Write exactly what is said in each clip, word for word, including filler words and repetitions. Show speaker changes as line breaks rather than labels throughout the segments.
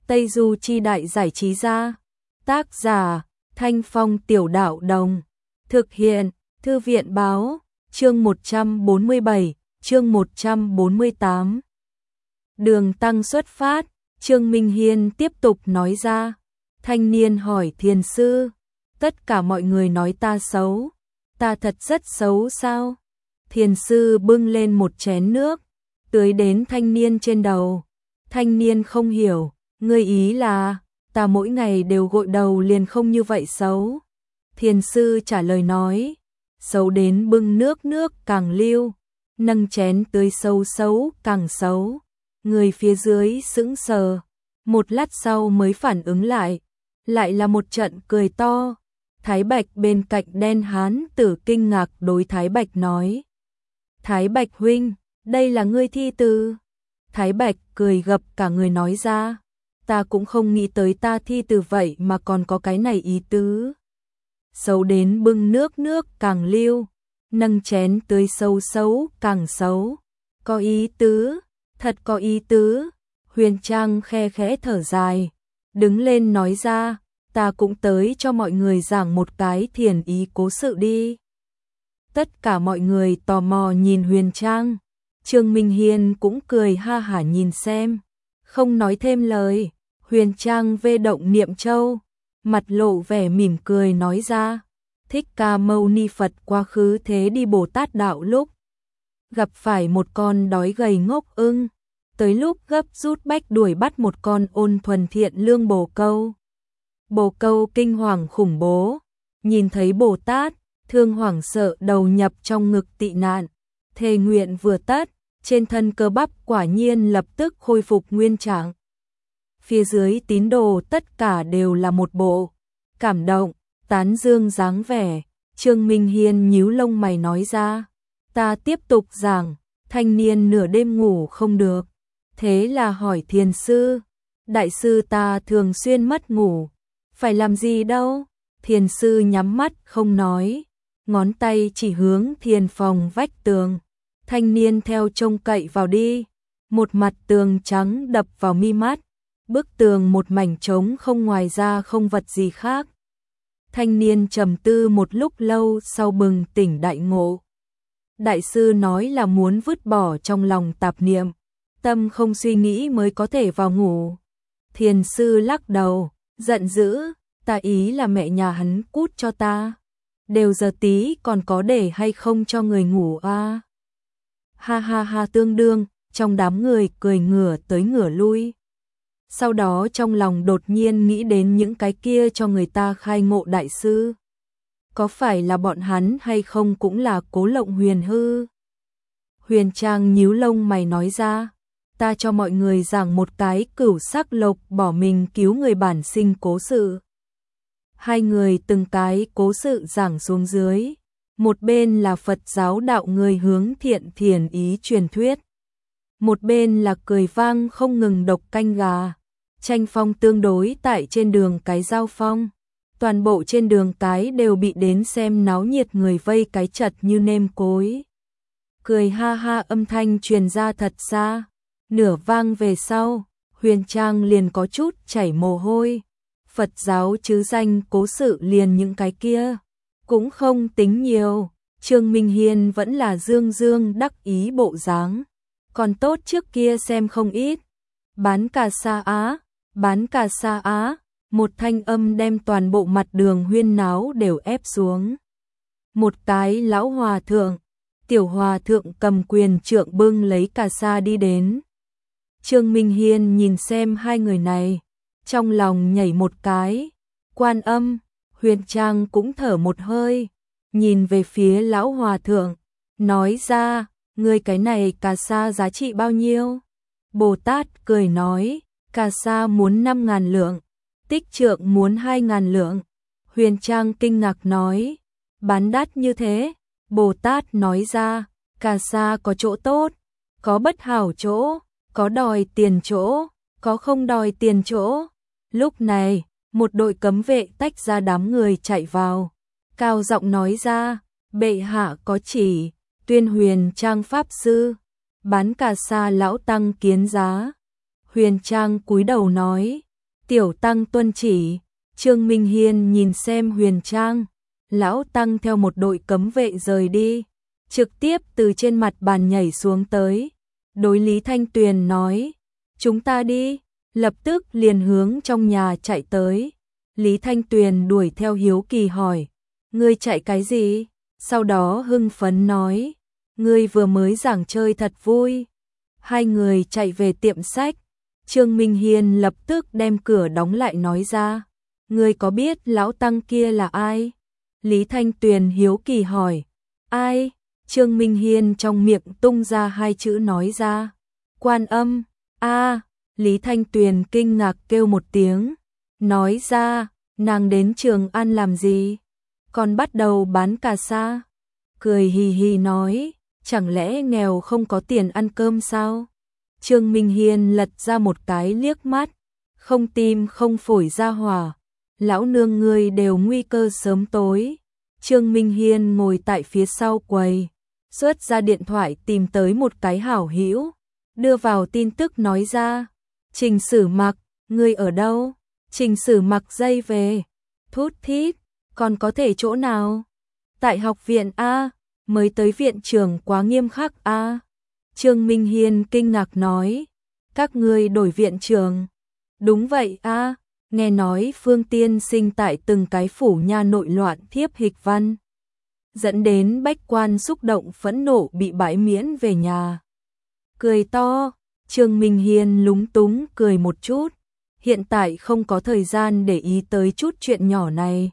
Tây Du Chi Đại Giải Trí Gia. Tác giả Thanh Phong Tiểu Đạo Đồng. Thực hiện Thư viện Báo. Chương một trăm bốn mươi bảy, chương một trăm bốn mươi tám. Đường tăng xuất phát, Trương Minh Hiên tiếp tục nói ra. Thanh niên hỏi thiền sư, tất cả mọi người nói ta xấu, ta thật rất xấu sao? Thiền sư bưng lên một chén nước, tưới đến thanh niên trên đầu. Thanh niên không hiểu, ngươi ý là, ta mỗi ngày đều gội đầu liền không như vậy xấu. Thiền sư trả lời nói, xấu đến bưng nước nước càng lưu, nâng chén tưới sâu xấu càng xấu. Người phía dưới sững sờ, một lát sau mới phản ứng lại, lại là một trận cười to. Thái Bạch bên cạnh đen hán tử kinh ngạc đối Thái Bạch nói, Thái Bạch huynh, đây là ngươi thi từ. Thái Bạch cười gập cả người nói ra, ta cũng không nghĩ tới ta thi từ vậy mà còn có cái này ý tứ. Xấu đến bưng nước nước càng lưu, nâng chén tưới sâu xấu càng xấu. Có ý tứ, thật có ý tứ. Huyền Trang khe khẽ thở dài, đứng lên nói ra, ta cũng tới cho mọi người giảng một cái thiền ý cố sự đi. Tất cả mọi người tò mò nhìn Huyền Trang, Trương Minh Hiên cũng cười ha hả nhìn xem, không nói thêm lời. Huyền Trang vê động niệm châu, mặt lộ vẻ mỉm cười nói ra, Thích Ca Mâu Ni Phật quá khứ thế đi Bồ Tát đạo lúc, gặp phải một con đói gầy ngốc ưng, tới lúc gấp rút bách đuổi bắt một con ôn thuần thiện lương bồ câu. Bồ câu kinh hoàng khủng bố, nhìn thấy Bồ Tát, thương hoảng sợ đầu nhập trong ngực tị nạn, thề nguyện vừa tất, trên thân cơ bắp quả nhiên lập tức khôi phục nguyên trạng. Phía dưới tín đồ tất cả đều là một bộ cảm động, tán dương dáng vẻ. Trương Minh Hiên nhíu lông mày nói ra, ta tiếp tục giảng. Thanh niên nửa đêm ngủ không được, thế là hỏi thiền sư, đại sư ta thường xuyên mất ngủ, phải làm gì đâu? Thiền sư nhắm mắt không nói, ngón tay chỉ hướng thiền phòng vách tường. Thanh niên theo trông cậy vào đi, một mặt tường trắng đập vào mi mắt, bức tường một mảnh trống không, ngoài ra không vật gì khác. Thanh niên trầm tư một lúc lâu sau bừng tỉnh đại ngộ. Đại sư nói là muốn vứt bỏ trong lòng tạp niệm, tâm không suy nghĩ mới có thể vào ngủ. Thiền sư lắc đầu, giận dữ, ta ý là mẹ nhà hắn cút cho ta. Đều giờ tí còn có để hay không cho người ngủ à? Ha ha ha, tương đương, trong đám người cười ngửa tới ngửa lui. Sau đó trong lòng đột nhiên nghĩ đến những cái kia cho người ta khai ngộ đại sư. Có phải là bọn hắn hay không cũng là Cố Lộng Huyền hư? Huyền Trang nhíu lông mày nói ra, ta cho mọi người giảng một cái cửu sắc lộc bỏ mình cứu người bản sinh cố sự. Hai người từng cái cố sự giảng xuống dưới, một bên là Phật giáo đạo người hướng thiện thiền ý truyền thuyết, một bên là cười vang không ngừng độc canh gà, tranh phong tương đối tại trên đường cái giao phong. Toàn bộ trên đường cái đều bị đến xem náo nhiệt người vây cái chật như nêm cối. Cười ha ha âm thanh truyền ra thật xa, nửa vang về sau, Huyền Trang liền có chút chảy mồ hôi. Phật giáo chứ danh cố sự liền những cái kia, cũng không tính nhiều. Trương Minh Hiên vẫn là dương dương đắc ý bộ dáng, còn tốt trước kia xem không ít. Bán cà sa á, bán cà sa á. Một thanh âm đem toàn bộ mặt đường huyên náo đều ép xuống. Một cái lão hòa thượng, tiểu hòa thượng cầm quyền trượng bưng lấy cà sa đi đến. Trương Minh Hiên nhìn xem hai người này, trong lòng nhảy một cái. Quan Âm, Huyền Trang cũng thở một hơi, nhìn về phía lão hòa thượng, nói ra, ngươi cái này cà sa giá trị bao nhiêu? Bồ Tát cười nói, cà sa muốn năm ngàn lượng. Tích trượng muốn hai ngàn lượng. Huyền Trang kinh ngạc nói, bán đắt như thế? Bồ Tát nói ra, cà sa có chỗ tốt, có bất hảo chỗ, có đòi tiền chỗ, có không đòi tiền chỗ. Lúc này, một đội cấm vệ tách ra đám người chạy vào, cao giọng nói ra, bệ hạ có chỉ, tuyên Huyền Trang pháp sư, bán cà sa lão tăng kiến giá. Huyền Trang cúi đầu nói, Tiểu tăng tuân chỉ. Trương Minh Hiên nhìn xem Huyền Trang, lão tăng theo một đội cấm vệ rời đi, trực tiếp từ trên mặt bàn nhảy xuống tới. Đối Lý Thanh Tuyền nói, chúng ta đi, lập tức liền hướng trong nhà chạy tới. Lý Thanh Tuyền đuổi theo hiếu kỳ hỏi, ngươi chạy cái gì? Sau đó hưng phấn nói, ngươi vừa mới giảng chơi thật vui. Hai người chạy về tiệm sách, Trương Minh Hiên lập tức đem cửa đóng lại nói ra, ngươi có biết lão tăng kia là ai? Lý Thanh Tuyền hiếu kỳ hỏi, ai? Trương Minh Hiên trong miệng tung ra hai chữ nói ra, Quan Âm. A, Lý Thanh Tuyền kinh ngạc kêu một tiếng, nói ra, nàng đến Trường An làm gì? Còn bắt đầu bán cà sa. Cười hì hì nói, chẳng lẽ nghèo không có tiền ăn cơm sao? Trương Minh Hiên lật ra một cái liếc mắt, không tim không phổi ra hỏa, lão nương ngươi đều nguy cơ sớm tối. Trương Minh Hiên ngồi tại phía sau quầy, xuất ra điện thoại tìm tới một cái hảo hữu, đưa vào tin tức nói ra, Trình Sử Mặc, ngươi ở đâu? Trình Sử Mặc dây về, thút thít, còn có thể chỗ nào? Tại học viện A, mới tới viện trưởng quá nghiêm khắc A. Trương Minh Hiên kinh ngạc nói, các ngươi đổi viện trưởng. Đúng vậy A, nghe nói Phương Tiên Sinh tại từng cái phủ nha nội loạn thiếp hịch văn, dẫn đến bách quan xúc động phẫn nộ bị bãi miễn về nhà. Cười to, Trương Minh Hiên lúng túng cười một chút, hiện tại không có thời gian để ý tới chút chuyện nhỏ này.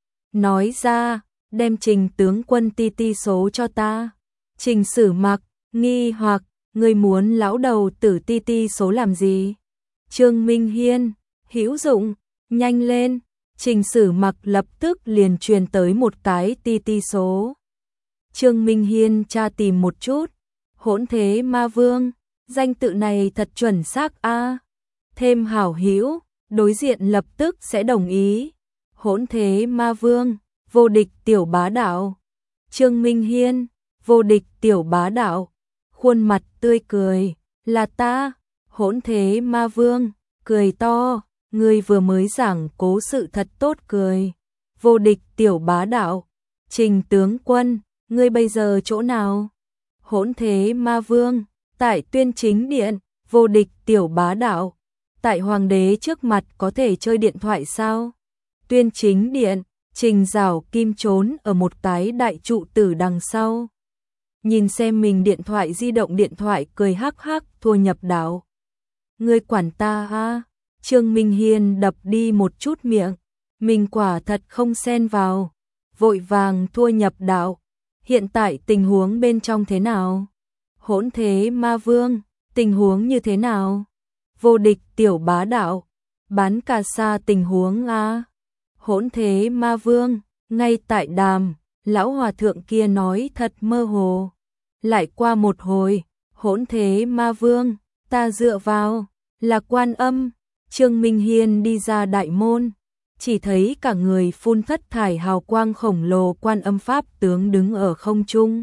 Nói ra, đem Trình tướng quân ti ti số cho ta. Trình Sử Mặc, nghi hoặc, ngươi muốn lão đầu tử ti ti số làm gì? Trương Minh Hiên, hữu dụng, nhanh lên. Trình Sử Mặc lập tức liền truyền tới một cái ti ti số. Trương Minh Hiên tra tìm một chút, Hỗn Thế Ma Vương, danh tự này thật chuẩn xác a. Thêm hảo hữu, đối diện lập tức sẽ đồng ý. Hỗn Thế Ma Vương, vô địch tiểu bá đạo. Trương Minh Hiên, vô địch tiểu bá đạo, khuôn mặt tươi cười, là ta. Hỗn Thế Ma Vương, cười to, ngươi vừa mới giảng cố sự thật tốt cười. Vô địch tiểu bá đạo, Trình tướng quân, ngươi bây giờ chỗ nào? Hỗn Thế Ma Vương, tại Tuyên Chính Điện. Vô địch tiểu bá đạo, tại hoàng đế trước mặt có thể chơi điện thoại sao? Tuyên Chính Điện. Trình Giảo Kim trốn ở một cái đại trụ tử đằng sau, nhìn xem mình điện thoại di động điện thoại cười hắc hắc, thua nhập đạo. Ngươi quản ta a? Trương Minh Hiên đập đi một chút miệng, mình quả thật không xen vào, vội vàng thua nhập đạo. Hiện tại tình huống bên trong thế nào? Hỗn Thế Ma Vương, tình huống như thế nào? Vô địch tiểu bá đạo, bán cà sa tình huống a. Hỗn Thế Ma Vương, ngay tại đàm, lão hòa thượng kia nói thật mơ hồ. Lại qua một hồi, Hỗn Thế Ma Vương, ta dựa vào, là Quan Âm. Trương Minh Hiên đi ra đại môn, chỉ thấy cả người phun thất thải hào quang khổng lồ Quan Âm Pháp tướng đứng ở không trung.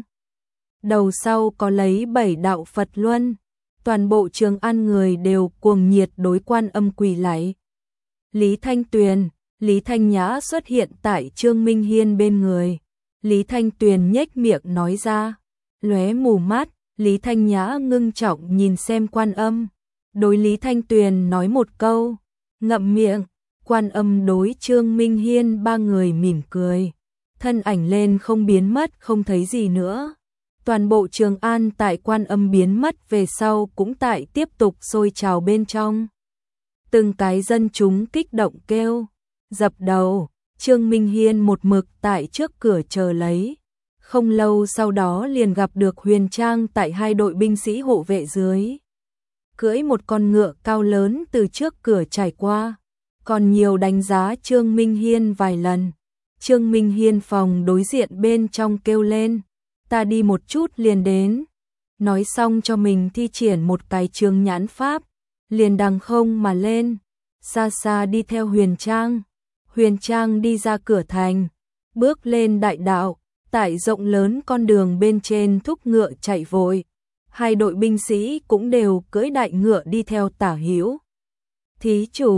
Đầu sau có lấy bảy đạo Phật luân, toàn bộ Trường An người đều cuồng nhiệt đối Quan Âm quỳ lạy. Lý Thanh Tuyền, Lý Thanh Nhã xuất hiện tại Trương Minh Hiên bên người. Lý Thanh Tuyền nhếch miệng nói ra, lóe mù mắt. Lý Thanh Nhã ngưng trọng nhìn xem Quan Âm, đối Lý Thanh Tuyền nói một câu, ngậm miệng. Quan Âm đối Trương Minh Hiên ba người mỉm cười, thân ảnh lên không biến mất không thấy gì nữa. Toàn bộ Trường An tại Quan Âm biến mất về sau cũng tại tiếp tục sôi trào bên trong. Từng cái dân chúng kích động kêu, dập đầu. Trương Minh Hiên một mực tại trước cửa chờ lấy. Không lâu sau đó liền gặp được Huyền Trang tại hai đội binh sĩ hộ vệ dưới, cưỡi một con ngựa cao lớn từ trước cửa trải qua, còn nhiều đánh giá Trương Minh Hiên vài lần. Trương Minh Hiên phòng đối diện bên trong kêu lên, ta đi một chút liền đến. Nói xong cho mình thi triển một cái Trương Nhãn Pháp, liền đằng không mà lên, xa xa đi theo Huyền Trang. Huyền Trang đi ra cửa thành, bước lên đại đạo, tại rộng lớn con đường bên trên thúc ngựa chạy vội. Hai đội binh sĩ cũng đều cưỡi đại ngựa đi theo tả hữu. Thí chủ,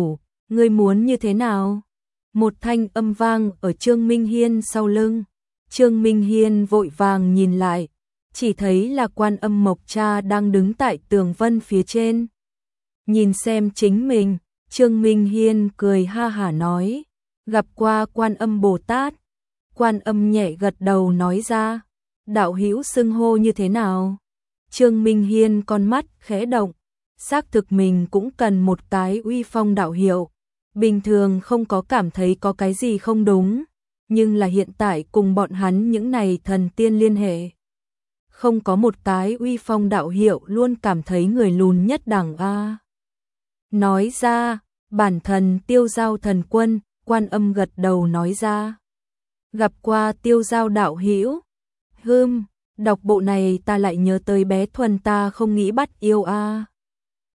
Ngươi muốn như thế nào? Một thanh âm vang ở Trương Minh Hiên sau lưng. Trương Minh Hiên vội vàng nhìn lại, chỉ thấy là Quan Âm Mộc Cha đang đứng tại tường vân phía trên. Nhìn xem chính mình, Trương Minh Hiên cười ha hả nói, gặp qua Quan Âm Bồ Tát. Quan Âm nhẹ gật đầu nói ra, đạo hữu xưng hô như thế nào? Trương Minh Hiên con mắt khẽ động, xác thực mình cũng cần một cái uy phong đạo hiệu. Bình thường không có cảm thấy có cái gì không đúng, nhưng là hiện tại cùng bọn hắn những này thần tiên liên hệ. Không có một cái uy phong đạo hiệu luôn cảm thấy người lùn nhất đẳng a. Nói ra, bản thần Tiêu Giao thần quân. Quan Âm gật đầu nói ra, gặp qua Tiêu Giao đạo hữu. Hừm, đọc bộ này ta lại nhớ tới bé Thuần ta không nghĩ bắt yêu a.